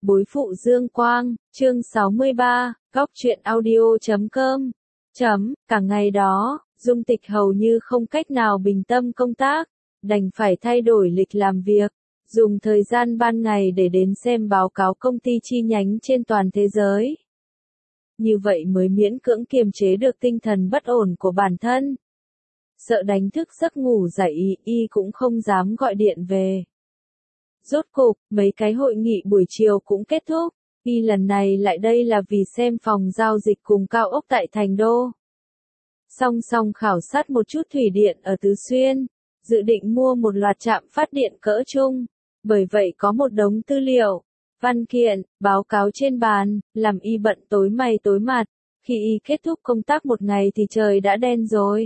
Bối phụ Dương Quang, chương 63, góc truyện audio.com. Cả ngày đó, Dung Tịch hầu như không cách nào bình tâm công tác, đành phải thay đổi lịch làm việc, dùng thời gian ban ngày để đến xem báo cáo công ty chi nhánh trên toàn thế giới. Như vậy mới miễn cưỡng kiềm chế được tinh thần bất ổn của bản thân. Sợ đánh thức giấc ngủ dậy, y cũng không dám gọi điện về. Rốt cục, mấy cái hội nghị buổi chiều cũng kết thúc, y lần này lại đây là vì xem phòng giao dịch cùng cao ốc tại Thành Đô. Song song khảo sát một chút thủy điện ở Tứ Xuyên, dự định mua một loạt trạm phát điện cỡ trung, bởi vậy có một đống tư liệu, văn kiện, báo cáo trên bàn, làm y bận tối mày tối mặt, khi y kết thúc công tác một ngày thì trời đã đen rồi.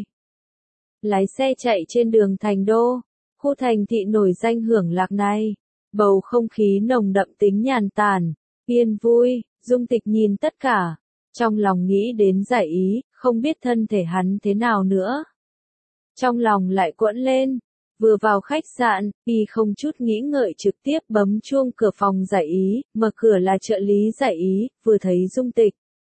Lái xe chạy trên đường Thành Đô, khu thành thị nổi danh hưởng lạc này. Bầu không khí nồng đậm tính nhàn tản, yên vui, Dung Tịch nhìn tất cả, trong lòng nghĩ đến Giải Ý, không biết thân thể hắn thế nào nữa. Trong lòng lại cuộn lên, vừa vào khách sạn, y không chút nghĩ ngợi trực tiếp bấm chuông cửa phòng Giải Ý, mở cửa là trợ lý Giải Ý, vừa thấy Dung Tịch.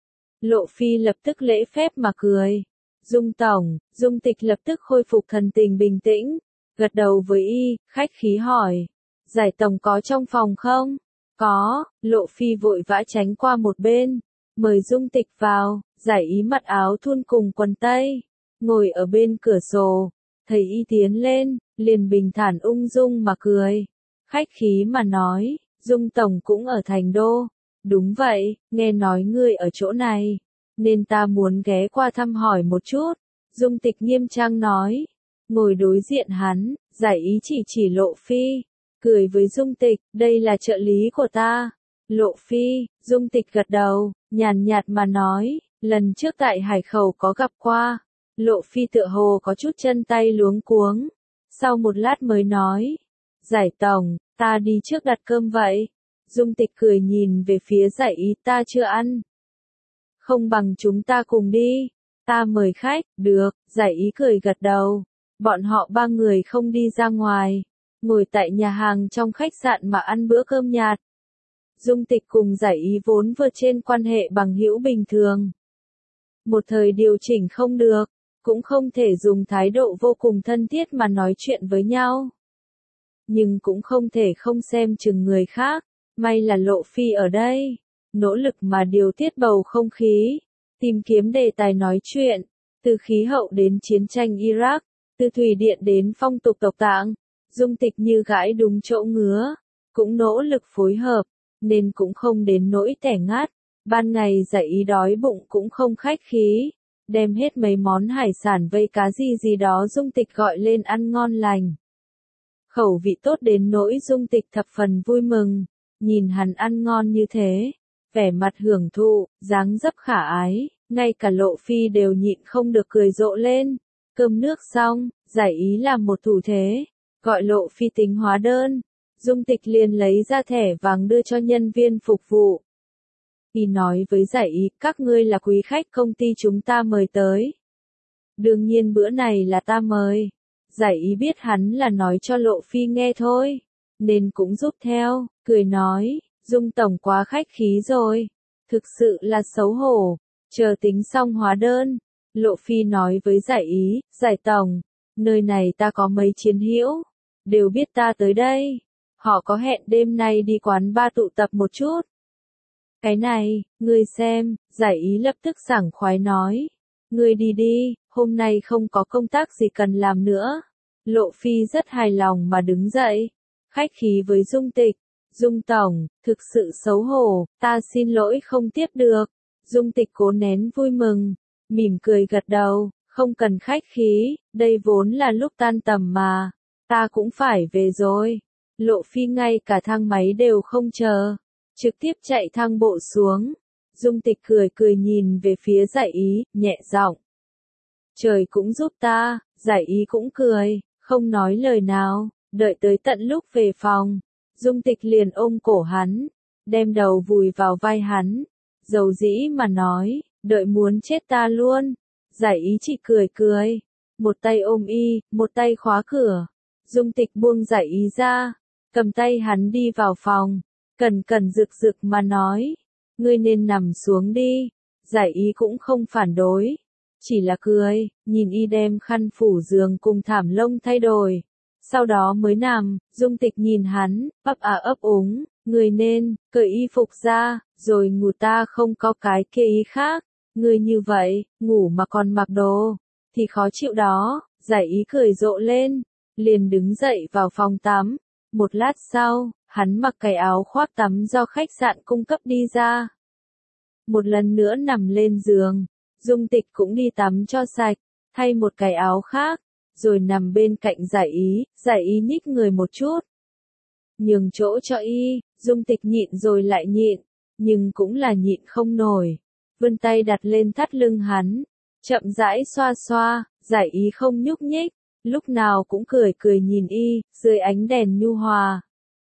Lộ Phi lập tức lễ phép mà cười. Dung tổng, Dung Tịch lập tức khôi phục thần tình bình tĩnh, gật đầu với y, khách khí hỏi. Giải tổng có trong phòng không? Có, Lộ Phi vội vã tránh qua một bên, mời Dung Tịch vào, Giải Ý mặc áo thun cùng quần tây, ngồi ở bên cửa sổ, thấy y tiến lên, liền bình thản ung dung mà cười, khách khí mà nói, Dung tổng cũng ở Thành Đô, đúng vậy, nghe nói ngươi ở chỗ này, nên ta muốn ghé qua thăm hỏi một chút, Dung Tịch nghiêm trang nói, ngồi đối diện hắn, Giải Ý chỉ Lộ Phi. Cười với Dung Tịch, đây là trợ lý của ta. Lộ Phi, Dung Tịch gật đầu, nhàn nhạt mà nói, lần trước tại Hải Khẩu có gặp qua. Lộ Phi tựa hồ có chút chân tay luống cuống. Sau một lát mới nói, Giải tổng, ta đi trước đặt cơm vậy. Dung Tịch cười nhìn về phía Giải Ý, ta chưa ăn. Không bằng chúng ta cùng đi. Ta mời khách, được, Giải Ý cười gật đầu. Bọn họ ba người không đi ra ngoài. Ngồi tại nhà hàng trong khách sạn mà ăn bữa cơm nhạt. Dung Tịch cùng Giải Ý vốn vượt trên quan hệ bằng hữu bình thường. Một thời điều chỉnh không được, cũng không thể dùng thái độ vô cùng thân thiết mà nói chuyện với nhau. Nhưng cũng không thể không xem chừng người khác, may là Lộ Phi ở đây, nỗ lực mà điều tiết bầu không khí, tìm kiếm đề tài nói chuyện, từ khí hậu đến chiến tranh Iraq, từ thủy điện đến phong tục tộc tạng. Dung Tịch như gãi đúng chỗ ngứa, cũng nỗ lực phối hợp, nên cũng không đến nỗi tẻ ngát. Ban ngày Giải Ý đói bụng cũng không khách khí, đem hết mấy món hải sản vây cá gì đó Dung Tịch gọi lên ăn ngon lành. Khẩu vị tốt đến nỗi Dung Tịch thập phần vui mừng, nhìn hắn ăn ngon như thế, vẻ mặt hưởng thụ, dáng dấp khả ái, ngay cả Lộ Phi đều nhịn không được cười rộ lên. Cơm nước xong, Giải Ý làm một thủ thế. Gọi Lộ Phi tính hóa đơn, Dung Tịch liền lấy ra thẻ vàng đưa cho nhân viên phục vụ. Y nói với Giải Ý, các ngươi là quý khách công ty chúng ta mời tới. Đương nhiên bữa này là ta mời. Giải Ý biết hắn là nói cho Lộ Phi nghe thôi, nên cũng giúp theo, cười nói, Dung tổng quá khách khí rồi, thực sự là xấu hổ, chờ tính xong hóa đơn. Lộ Phi nói với Giải Ý, Giải tổng, nơi này ta có mấy chiến hữu, đều biết ta tới đây. Họ có hẹn đêm nay đi quán bar tụ tập một chút. Cái này, ngươi xem, Giải Ý lập tức sảng khoái nói. Ngươi đi đi, hôm nay không có công tác gì cần làm nữa. Lộ Phi rất hài lòng mà đứng dậy. Khách khí với Dung Tịch. Dung tổng, thực sự xấu hổ, ta xin lỗi không tiếp được. Dung Tịch cố nén vui mừng, mỉm cười gật đầu, không cần khách khí, đây vốn là lúc tan tầm mà. Ta cũng phải về rồi. Lộ Phi ngay cả thang máy đều không chờ, trực tiếp chạy thang bộ xuống. Dung Tịch cười nhìn về phía Giải Ý, nhẹ giọng. Trời cũng giúp ta, Giải Ý cũng cười, không nói lời nào, đợi tới tận lúc về phòng. Dung Tịch liền ôm cổ hắn, đem đầu vùi vào vai hắn, dầu dĩ mà nói, đợi muốn chết ta luôn. Giải Ý chỉ cười, một tay ôm y, một tay khóa cửa. Dung Tịch buông Giải Ý ra, cầm tay hắn đi vào phòng. Cẩn cẩn rực rực mà nói, ngươi nên nằm xuống đi. Giải ý cũng không phản đối, chỉ là cười, nhìn y đem khăn phủ giường cùng thảm lông thay đổi. Sau đó mới nằm, Dung Tịch nhìn hắn, ấp ấp úng, người nên, cởi y phục ra, rồi ngủ, ta không có cái kia ý khác. Người như vậy, ngủ mà còn mặc đồ, thì khó chịu đó. Giải ý cười rộ lên, liền đứng dậy vào phòng tắm. Một lát sau, hắn mặc cái áo khoác tắm do khách sạn cung cấp đi ra. Một lần nữa nằm lên giường, Dung Tịch cũng đi tắm cho sạch, thay một cái áo khác, rồi nằm bên cạnh Giải ý nhích người một chút. Nhường chỗ cho y, Dung Tịch nhịn rồi lại nhịn, nhưng cũng là nhịn không nổi. Vươn tay đặt lên thắt lưng hắn, chậm rãi xoa xoa, Giải ý không nhúc nhích, lúc nào cũng cười cười nhìn y, dưới ánh đèn nhu hòa.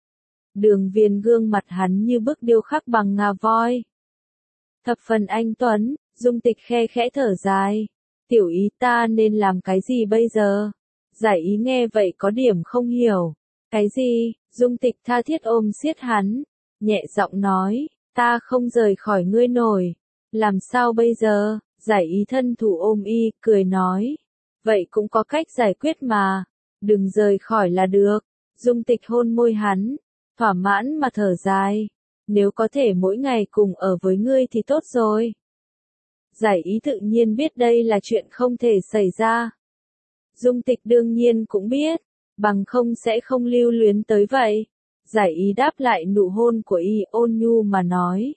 Đường viền gương mặt hắn như bức điêu khắc bằng ngà voi. Thập phần anh tuấn, Dung Tịch khe khẽ thở dài. Tiểu ý, ta nên làm cái gì bây giờ? Giải ý nghe vậy có điểm không hiểu. Cái gì? Dung Tịch tha thiết ôm siết hắn, nhẹ giọng nói, ta không rời khỏi ngươi nổi. Làm sao bây giờ? Giải ý thân thủ ôm y, cười nói. Vậy cũng có cách giải quyết mà. Đừng rời khỏi là được. Dung Tịch hôn môi hắn, thỏa mãn mà thở dài. Nếu có thể mỗi ngày cùng ở với ngươi thì tốt rồi. Giải ý tự nhiên biết đây là chuyện không thể xảy ra. Dung Tịch đương nhiên cũng biết, bằng không sẽ không lưu luyến tới vậy. Giải ý đáp lại nụ hôn của y, ôn nhu mà nói.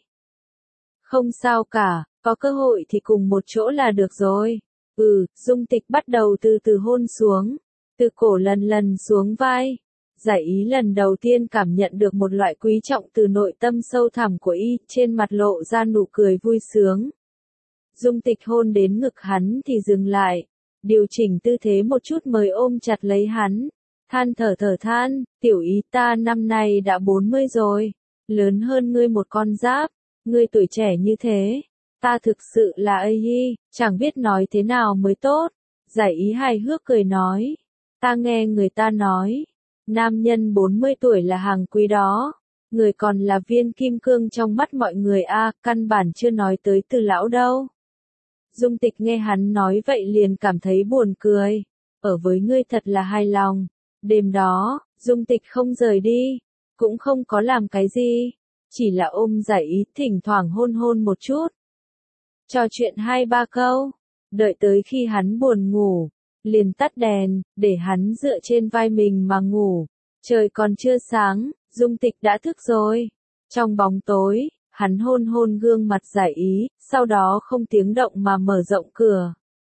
Không sao cả, có cơ hội thì cùng một chỗ là được rồi. Dung Tịch bắt đầu từ từ hôn xuống, từ cổ lần lần xuống vai. Giải ý lần đầu tiên cảm nhận được một loại quý trọng từ nội tâm sâu thẳm của y, trên mặt lộ ra nụ cười vui sướng. Dung Tịch hôn đến ngực hắn thì dừng lại, điều chỉnh tư thế một chút mới ôm chặt lấy hắn, than thở than, tiểu ý, ta năm nay đã 40 rồi, lớn hơn ngươi một con giáp, ngươi tuổi trẻ như thế, ta thực sự là chẳng biết nói thế nào mới tốt. Giải ý hài hước cười nói, ta nghe người ta nói, nam nhân 40 tuổi là hàng quý đó, người còn là viên kim cương trong mắt mọi người căn bản chưa nói tới từ lão đâu. Dung Tịch nghe hắn nói vậy liền cảm thấy buồn cười, ở với ngươi thật là hài lòng. Đêm đó, Dung Tịch không rời đi, cũng không có làm cái gì, chỉ là ôm Giải ý, thỉnh thoảng hôn hôn một chút. Trò chuyện 2-3 câu, đợi tới khi hắn buồn ngủ, liền tắt đèn, để hắn dựa trên vai mình mà ngủ. Trời còn chưa sáng, Dung Tịch đã thức rồi. Trong bóng tối, hắn hôn hôn gương mặt Giải ý, sau đó không tiếng động mà mở rộng cửa.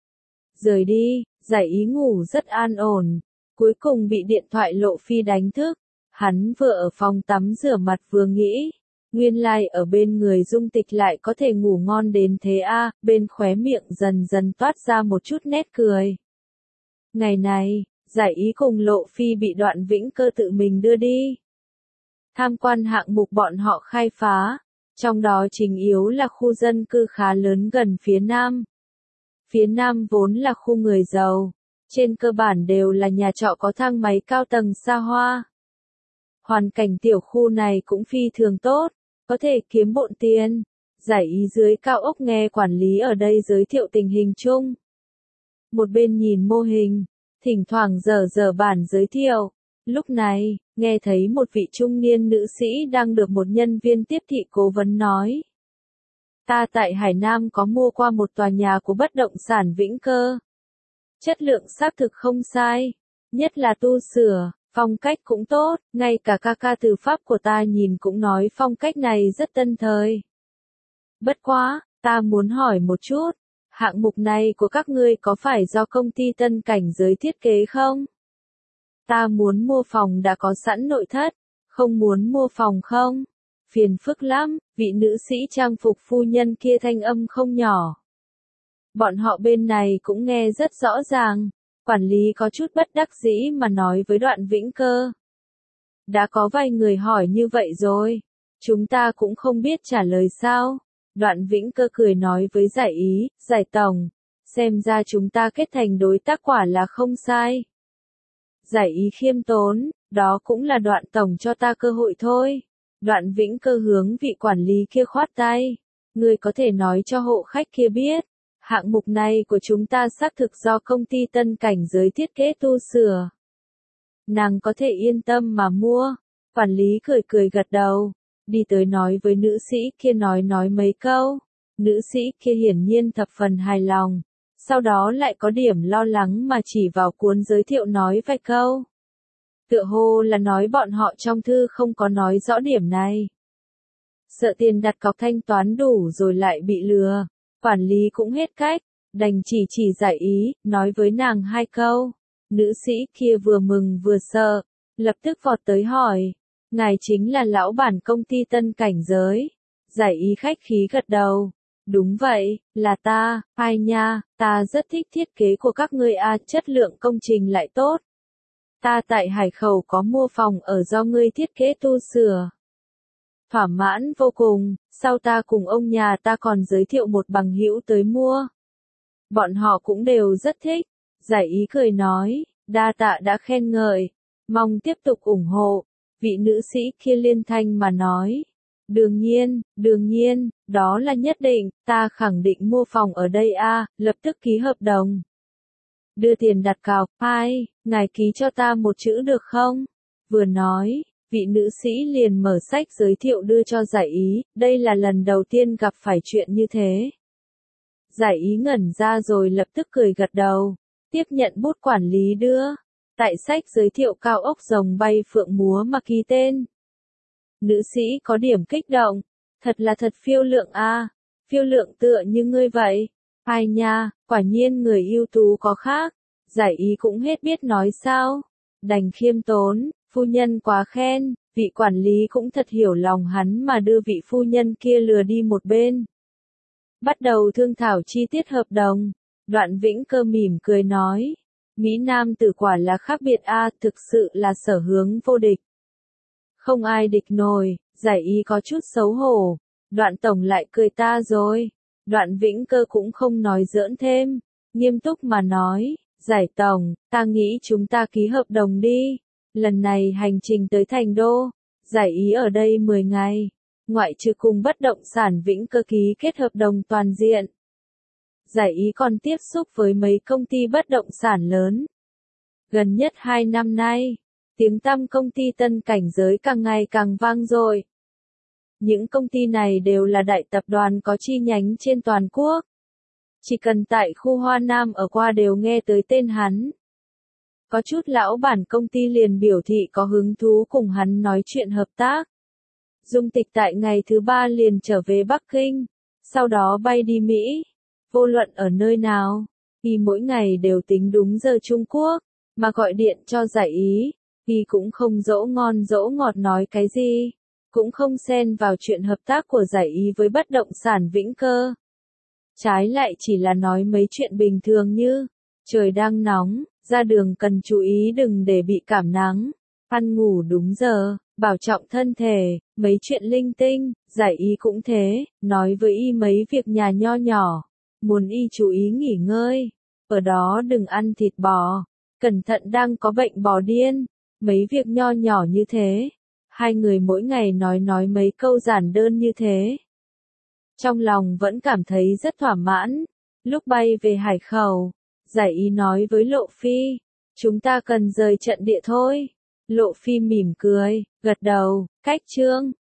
Rời đi, Giải ý ngủ rất an ổn, cuối cùng bị điện thoại Lộ Phi đánh thức. Hắn vừa ở phòng tắm rửa mặt vừa nghĩ, nguyên lai ở bên người Dung Tịch lại có thể ngủ ngon đến thế bên khóe miệng dần dần toát ra một chút nét cười. Ngày này, Giải ý cùng Lộ Phi bị Đoạn Vĩnh Cơ tự mình đưa đi tham quan hạng mục bọn họ khai phá, trong đó chính yếu là khu dân cư khá lớn gần phía Nam. Phía Nam vốn là khu người giàu, trên cơ bản đều là nhà trọ có thang máy cao tầng xa hoa. Hoàn cảnh tiểu khu này cũng phi thường tốt, có thể kiếm bộn tiền. Giải ý dưới cao ốc nghe quản lý ở đây giới thiệu tình hình chung. Một bên nhìn mô hình, thỉnh thoảng dở bản giới thiệu. Lúc này, nghe thấy một vị trung niên nữ sĩ đang được một nhân viên tiếp thị cố vấn nói. Ta tại Hải Nam có mua qua một tòa nhà của bất động sản Vĩnh Cơ. Chất lượng xác thực không sai, nhất là tu sửa, phong cách cũng tốt, ngay cả ca từ Pháp của ta nhìn cũng nói phong cách này rất tân thời. Bất quá, ta muốn hỏi một chút, hạng mục này của các ngươi có phải do công ty Tân Cảnh Giới thiết kế không? Ta muốn mua phòng đã có sẵn nội thất, không muốn mua phòng không? Phiền phức lắm, vị nữ sĩ trang phục phu nhân kia thanh âm không nhỏ. Bọn họ bên này cũng nghe rất rõ ràng, quản lý có chút bất đắc dĩ mà nói với Đoạn Vĩnh Cơ. Đã có vài người hỏi như vậy rồi, chúng ta cũng không biết trả lời sao. Đoạn Vĩnh Cơ cười nói với Giải ý, Giải tổng, xem ra chúng ta kết thành đối tác quả là không sai. Giải ý khiêm tốn, đó cũng là Đoạn tổng cho ta cơ hội thôi. Đoạn Vĩnh Cơ hướng vị quản lý kia khoát tay. Ngươi có thể nói cho hộ khách kia biết, hạng mục này của chúng ta xác thực do công ty Tân Cảnh Giới thiết kế tu sửa. Nàng có thể yên tâm mà mua. Quản lý cười cười gật đầu, đi tới nói với nữ sĩ kia nói mấy câu. Nữ sĩ kia hiển nhiên thập phần hài lòng, sau đó lại có điểm lo lắng mà chỉ vào cuốn giới thiệu nói vài câu. Tựa hồ là nói bọn họ trong thư không có nói rõ điểm này. Sợ tiền đặt cọc thanh toán đủ rồi lại bị lừa, quản lý cũng hết cách, đành chỉ giải ý, nói với nàng hai câu. Nữ sĩ kia vừa mừng vừa sợ, lập tức vọt tới hỏi, ngài chính là lão bản công ty Tân Cảnh Giới. Giải ý khách khí gật đầu, đúng vậy, là ta, ai nha, ta rất thích thiết kế của các ngươi chất lượng công trình lại tốt. Ta tại Hải Khẩu có mua phòng ở do ngươi thiết kế tu sửa. Thỏa mãn vô cùng, sau ta cùng ông nhà ta còn giới thiệu một bằng hữu tới mua. Bọn họ cũng đều rất thích. Giải ý cười nói, đa tạ đã khen ngợi, mong tiếp tục ủng hộ. Vị nữ sĩ kia liên thanh mà nói, đương nhiên, đó là nhất định, ta khẳng định mua phòng ở đây lập tức ký hợp đồng. Đưa tiền đặt cọc, ngài ký cho ta một chữ được không? Vừa nói, vị nữ sĩ liền mở sách giới thiệu đưa cho giải ý, đây là lần đầu tiên gặp phải chuyện như thế. Giải ý ngẩn ra rồi lập tức cười gật đầu, tiếp nhận bút quản lý đưa. Tại sách giới thiệu cao ốc rồng bay phượng múa mà ký tên. Nữ sĩ có điểm kích động, thật là thật phiêu lượng phiêu lượng tựa như ngươi vậy. Ai nha, quả nhiên người ưu tú có khác. Giải ý cũng hết biết nói sao, đành khiêm tốn, phu nhân quá khen, vị quản lý cũng thật hiểu lòng hắn mà đưa vị phu nhân kia lừa đi một bên. Bắt đầu thương thảo chi tiết hợp đồng, Đoạn Vĩnh Cơ mỉm cười nói, Mỹ Nam tử quả là khác biệt thực sự là sở hướng vô địch. Không ai địch nổi, giải ý có chút xấu hổ, Đoạn tổng lại cười ta rồi. Đoạn Vĩnh Cơ cũng không nói giỡn thêm, nghiêm túc mà nói, giải tổng, ta nghĩ chúng ta ký hợp đồng đi. Lần này hành trình tới Thành Đô, giải ý ở đây 10 ngày, ngoại trừ cùng bất động sản Vĩnh Cơ ký kết hợp đồng toàn diện. Giải ý còn tiếp xúc với mấy công ty bất động sản lớn. Gần nhất 2 năm nay, tiếng tăm công ty Tân Cảnh Giới càng ngày càng vang dội. Những công ty này đều là đại tập đoàn có chi nhánh trên toàn quốc. Chỉ cần tại khu Hoa Nam ở qua đều nghe tới tên hắn. Có chút lão bản công ty liền biểu thị có hứng thú cùng hắn nói chuyện hợp tác. Dung Tịch tại ngày thứ 3 liền trở về Bắc Kinh, sau đó bay đi Mỹ. Vô luận ở nơi nào, y mỗi ngày đều tính đúng giờ Trung Quốc, mà gọi điện cho giải ý, y cũng không dỗ ngon dỗ ngọt nói cái gì, cũng không xen vào chuyện hợp tác của giải ý với bất động sản Vĩnh Cơ. Trái lại chỉ là nói mấy chuyện bình thường như, trời đang nóng, ra đường cần chú ý đừng để bị cảm nắng, ăn ngủ đúng giờ, bảo trọng thân thể, mấy chuyện linh tinh. Giải ý cũng thế, nói với y mấy việc nhà nho nhỏ, muốn y chú ý nghỉ ngơi, ở đó đừng ăn thịt bò, cẩn thận đang có bệnh bò điên, mấy việc nho nhỏ như thế. Hai người mỗi ngày nói mấy câu giản đơn như thế. Trong lòng vẫn cảm thấy rất thỏa mãn. Lúc bay về Hải Khẩu, giải ý nói với Lộ Phi, chúng ta cần rời trận địa thôi. Lộ Phi mỉm cười, gật đầu, cách chương.